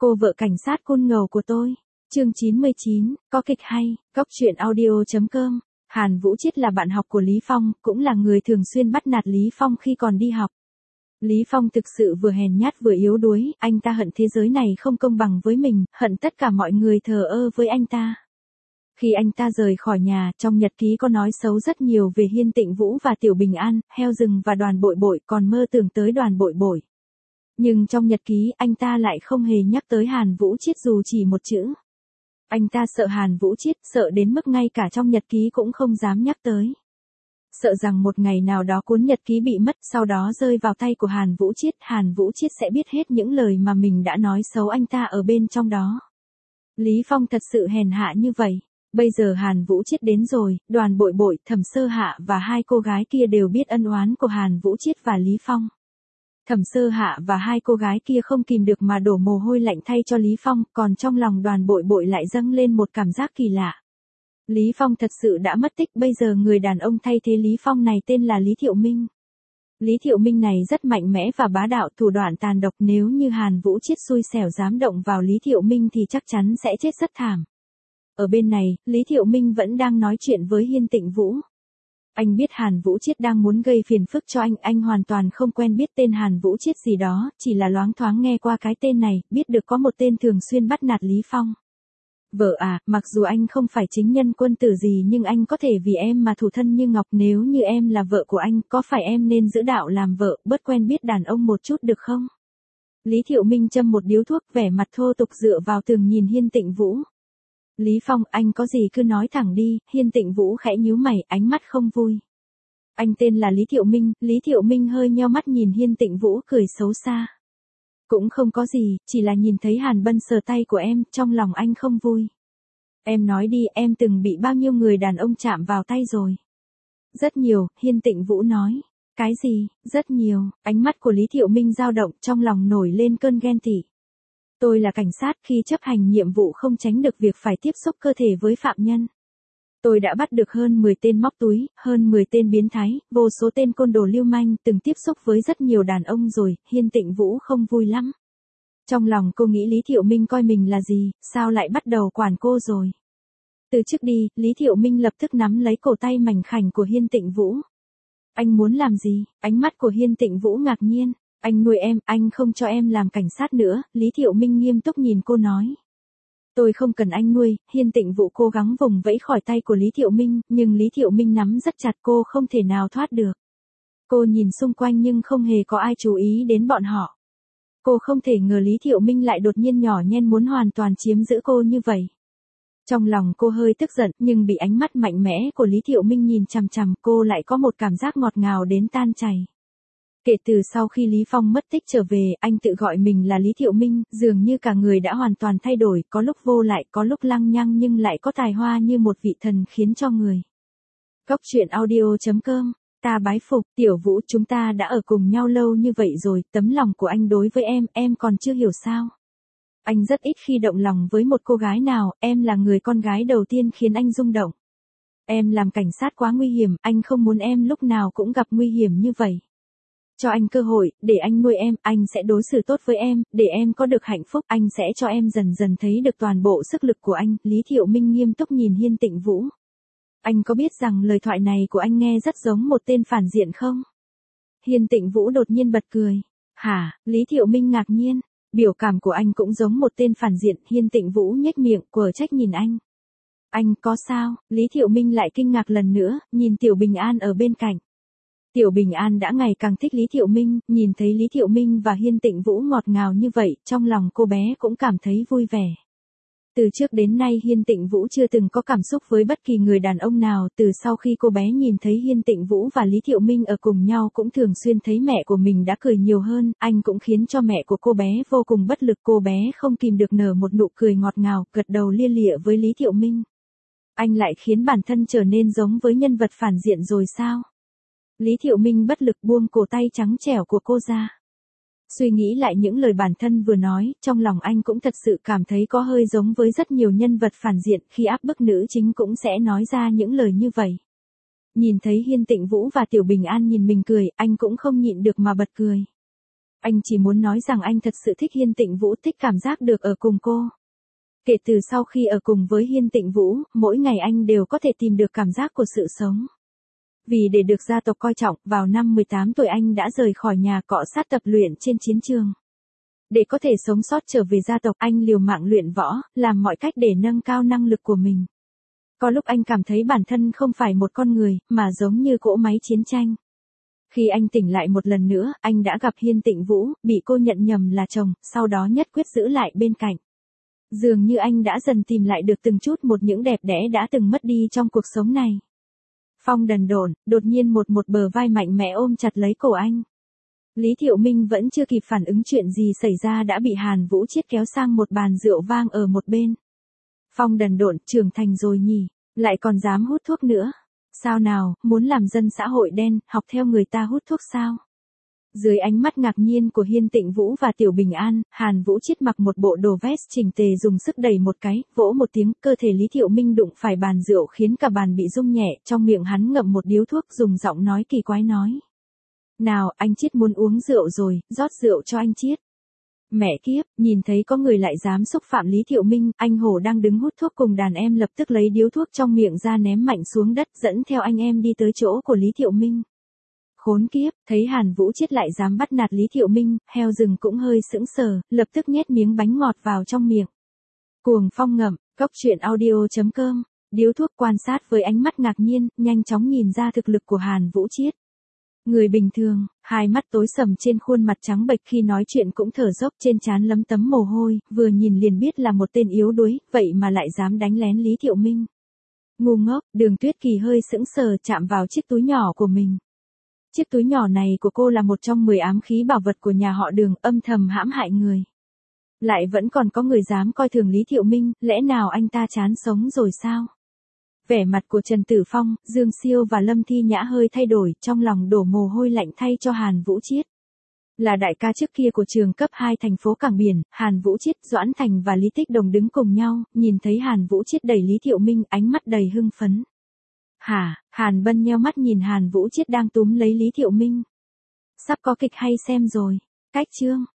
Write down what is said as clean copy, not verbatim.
Cô vợ cảnh sát côn ngầu của tôi. Chương 99, có kịch hay, Cóc truyện audio.com. Hàn Vũ Chiết là bạn học của Lý Phong, cũng là người thường xuyên bắt nạt Lý Phong khi còn đi học. Lý Phong thực sự vừa hèn nhát vừa yếu đuối, anh ta hận thế giới này không công bằng với mình, hận tất cả mọi người thờ ơ với anh ta. Khi anh ta rời khỏi nhà, trong nhật ký có nói xấu rất nhiều về Hiên Tịnh Vũ và Tiểu Bình An, Heo Rừng và Đoàn Bội Bội, còn mơ tưởng tới Đoàn Bội Bội. Nhưng trong nhật ký, anh ta lại không hề nhắc tới Hàn Vũ Chiết dù chỉ một chữ. Anh ta sợ Hàn Vũ Chiết, sợ đến mức ngay cả trong nhật ký cũng không dám nhắc tới. Sợ rằng một ngày nào đó cuốn nhật ký bị mất, sau đó rơi vào tay của Hàn Vũ Chiết sẽ biết hết những lời mà mình đã nói xấu anh ta ở bên trong đó. Lý Phong thật sự hèn hạ như vậy. Bây giờ Hàn Vũ Chiết đến rồi, Đoàn Bội Bội, Thẩm Sơ Hạ và hai cô gái kia đều biết ân oán của Hàn Vũ Chiết và Lý Phong. Thẩm Sơ Hạ và hai cô gái kia không kìm được mà đổ mồ hôi lạnh thay cho Lý Phong, còn trong lòng Đoàn Bội Bội lại dâng lên một cảm giác kỳ lạ. Lý Phong thật sự đã mất tích, bây giờ người đàn ông thay thế Lý Phong này tên là Lý Thiệu Minh. Lý Thiệu Minh này rất mạnh mẽ và bá đạo, thủ đoạn tàn độc, nếu như Hàn Vũ Chiết xui xẻo dám động vào Lý Thiệu Minh thì chắc chắn sẽ chết rất thảm. Ở bên này, Lý Thiệu Minh vẫn đang nói chuyện với Hiên Tịnh Vũ. Anh biết Hàn Vũ Chiết đang muốn gây phiền phức cho anh hoàn toàn không quen biết tên Hàn Vũ Chiết gì đó, chỉ là loáng thoáng nghe qua cái tên này, biết được có một tên thường xuyên bắt nạt Lý Phong. Vợ à, mặc dù anh không phải chính nhân quân tử gì nhưng anh có thể vì em mà thủ thân như ngọc, nếu như em là vợ của anh, có phải em nên giữ đạo làm vợ, bớt quen biết đàn ông một chút được không? Lý Thiệu Minh châm một điếu thuốc, vẻ mặt thô tục dựa vào tường nhìn Hiên Tịnh Vũ. Lý Phong, anh có gì cứ nói thẳng đi. Hiên Tịnh Vũ khẽ nhíu mày, ánh mắt không vui. Anh tên là Lý Thiệu Minh. Lý Thiệu Minh hơi nheo mắt nhìn Hiên Tịnh Vũ, cười xấu xa. Cũng không có gì, chỉ là nhìn thấy Hàn Bân sờ tay của em, trong lòng anh không vui. Em nói đi, em từng bị bao nhiêu người đàn ông chạm vào tay rồi? Rất nhiều, Hiên Tịnh Vũ nói. Cái gì, rất nhiều? Ánh mắt của Lý Thiệu Minh dao động, trong lòng nổi lên cơn ghen tị. Tôi là cảnh sát, khi chấp hành nhiệm vụ không tránh được việc phải tiếp xúc cơ thể với phạm nhân. Tôi đã bắt được hơn 10 tên móc túi, hơn 10 tên biến thái, vô số tên côn đồ lưu manh, từng tiếp xúc với rất nhiều đàn ông rồi. Hiên Tịnh Vũ không vui lắm. Trong lòng cô nghĩ Lý Thiệu Minh coi mình là gì, sao lại bắt đầu quản cô rồi. Từ trước đi, Lý Thiệu Minh lập tức nắm lấy cổ tay mảnh khảnh của Hiên Tịnh Vũ. Anh muốn làm gì? Ánh mắt của Hiên Tịnh Vũ ngạc nhiên. Anh nuôi em, anh không cho em làm cảnh sát nữa. Lý Thiệu Minh nghiêm túc nhìn cô nói. Tôi không cần anh nuôi. Hiên Tịnh Vũ cố gắng vùng vẫy khỏi tay của Lý Thiệu Minh, nhưng Lý Thiệu Minh nắm rất chặt, cô không thể nào thoát được. Cô nhìn xung quanh nhưng không hề có ai chú ý đến bọn họ. Cô không thể ngờ Lý Thiệu Minh lại đột nhiên nhỏ nhen muốn hoàn toàn chiếm giữ cô như vậy. Trong lòng cô hơi tức giận, nhưng bị ánh mắt mạnh mẽ của Lý Thiệu Minh nhìn chằm chằm, cô lại có một cảm giác ngọt ngào đến tan chảy. Kể từ sau khi Lý Phong mất tích trở về, anh tự gọi mình là Lý Thiệu Minh, dường như cả người đã hoàn toàn thay đổi, có lúc vô lại, có lúc lăng nhăng nhưng lại có tài hoa như một vị thần khiến cho người. Cóc truyện audio.com. Ta bái phục, Tiểu Vũ, chúng ta đã ở cùng nhau lâu như vậy rồi, tấm lòng của anh đối với em còn chưa hiểu sao? Anh rất ít khi động lòng với một cô gái nào, em là người con gái đầu tiên khiến anh rung động. Em làm cảnh sát quá nguy hiểm, anh không muốn em lúc nào cũng gặp nguy hiểm như vậy. Cho anh cơ hội, để anh nuôi em, anh sẽ đối xử tốt với em, để em có được hạnh phúc, anh sẽ cho em dần dần thấy được toàn bộ sức lực của anh. Lý Thiệu Minh nghiêm túc nhìn Hiên Tịnh Vũ. Anh có biết rằng lời thoại này của anh nghe rất giống một tên phản diện không? Hiên Tịnh Vũ đột nhiên bật cười. Hả? Lý Thiệu Minh ngạc nhiên. Biểu cảm của anh cũng giống một tên phản diện. Hiên Tịnh Vũ nhếch miệng, quở trách nhìn anh. Anh có sao? Lý Thiệu Minh lại kinh ngạc lần nữa, nhìn Tiểu Bình An ở bên cạnh. Tiểu Bình An đã ngày càng thích Lý Thiệu Minh, nhìn thấy Lý Thiệu Minh và Hiên Tịnh Vũ ngọt ngào như vậy, trong lòng cô bé cũng cảm thấy vui vẻ. Từ trước đến nay Hiên Tịnh Vũ chưa từng có cảm xúc với bất kỳ người đàn ông nào, từ sau khi cô bé nhìn thấy Hiên Tịnh Vũ và Lý Thiệu Minh ở cùng nhau cũng thường xuyên thấy mẹ của mình đã cười nhiều hơn, anh cũng khiến cho mẹ của cô bé vô cùng bất lực, cô bé không kìm được nở một nụ cười ngọt ngào, gật đầu lia lịa với Lý Thiệu Minh. Anh lại khiến bản thân trở nên giống với nhân vật phản diện rồi sao? Lý Thiệu Minh bất lực buông cổ tay trắng trẻo của cô ra. Suy nghĩ lại những lời bản thân vừa nói, trong lòng anh cũng thật sự cảm thấy có hơi giống với rất nhiều nhân vật phản diện, khi áp bức nữ chính cũng sẽ nói ra những lời như vậy. Nhìn thấy Hiên Tịnh Vũ và Tiểu Bình An nhìn mình cười, anh cũng không nhịn được mà bật cười. Anh chỉ muốn nói rằng anh thật sự thích Hiên Tịnh Vũ, thích cảm giác được ở cùng cô. Kể từ sau khi ở cùng với Hiên Tịnh Vũ, mỗi ngày anh đều có thể tìm được cảm giác của sự sống. Vì để được gia tộc coi trọng, vào năm 18 tuổi anh đã rời khỏi nhà cọ sát tập luyện trên chiến trường. Để có thể sống sót trở về gia tộc, anh liều mạng luyện võ, làm mọi cách để nâng cao năng lực của mình. Có lúc anh cảm thấy bản thân không phải một con người, mà giống như cỗ máy chiến tranh. Khi anh tỉnh lại một lần nữa, anh đã gặp Hiên Tịnh Vũ, bị cô nhận nhầm là chồng, sau đó nhất quyết giữ lại bên cạnh. Dường như anh đã dần tìm lại được từng chút một những đẹp đẽ đã từng mất đi trong cuộc sống này. Phong đần độn, đột nhiên một bờ vai mạnh mẽ ôm chặt lấy cổ anh. Lý Thiệu Minh vẫn chưa kịp phản ứng chuyện gì xảy ra đã bị Hàn Vũ Chiết kéo sang một bàn rượu vang ở một bên. Phong đần độn, trưởng thành rồi nhỉ, lại còn dám hút thuốc nữa. Sao nào, muốn làm dân xã hội đen, học theo người ta hút thuốc sao? Dưới ánh mắt ngạc nhiên của Hiên Tịnh Vũ và Tiểu Bình An, Hàn Vũ Chiết mặc một bộ đồ vest chỉnh tề dùng sức đẩy một cái, vỗ một tiếng, cơ thể Lý Thiệu Minh đụng phải bàn rượu khiến cả bàn bị rung nhẹ, trong miệng hắn ngậm một điếu thuốc dùng giọng nói kỳ quái nói. Nào, anh Chiết muốn uống rượu rồi, rót rượu cho anh Chiết. Mẹ kiếp, nhìn thấy có người lại dám xúc phạm Lý Thiệu Minh, anh Hổ đang đứng hút thuốc cùng đàn em lập tức lấy điếu thuốc trong miệng ra ném mạnh xuống đất, dẫn theo anh em đi tới chỗ của Lý Thiệu Minh. Khốn kiếp, thấy Hàn Vũ Chiết lại dám bắt nạt Lý Thiệu Minh, heo rừng cũng hơi sững sờ, lập tức nhét miếng bánh ngọt vào trong miệng. Cuồng phong ngậm, cốc truyện audio.com, điếu thuốc quan sát với ánh mắt ngạc nhiên, nhanh chóng nhìn ra thực lực của Hàn Vũ Chiết. Người bình thường, hai mắt tối sầm trên khuôn mặt trắng bệch khi nói chuyện cũng thở dốc trên trán lấm tấm mồ hôi, vừa nhìn liền biết là một tên yếu đuối, vậy mà lại dám đánh lén Lý Thiệu Minh. Ngu ngốc, Đường Tuyết Kỳ hơi sững sờ chạm vào chiếc túi nhỏ của mình. Chiếc túi nhỏ này của cô là một trong 10 ám khí bảo vật của nhà họ Đường, âm thầm hãm hại người. Lại vẫn còn có người dám coi thường Lý Thiệu Minh, lẽ nào anh ta chán sống rồi sao? Vẻ mặt của Trần Tử Phong, Dương Siêu và Lâm Thi Nhã hơi thay đổi, trong lòng đổ mồ hôi lạnh thay cho Hàn Vũ Chiết. Là đại ca trước kia của trường cấp 2 thành phố Cảng Biển, Hàn Vũ Chiết, Doãn Thành và Lý Tích Đồng đứng cùng nhau, nhìn thấy Hàn Vũ Chiết đẩy Lý Thiệu Minh, ánh mắt đầy hưng phấn. Hả? Hàn Bân nheo mắt nhìn Hàn Vũ Chiết đang túm lấy Lý Thiệu Minh. Sắp có kịch hay xem rồi. Cách chương.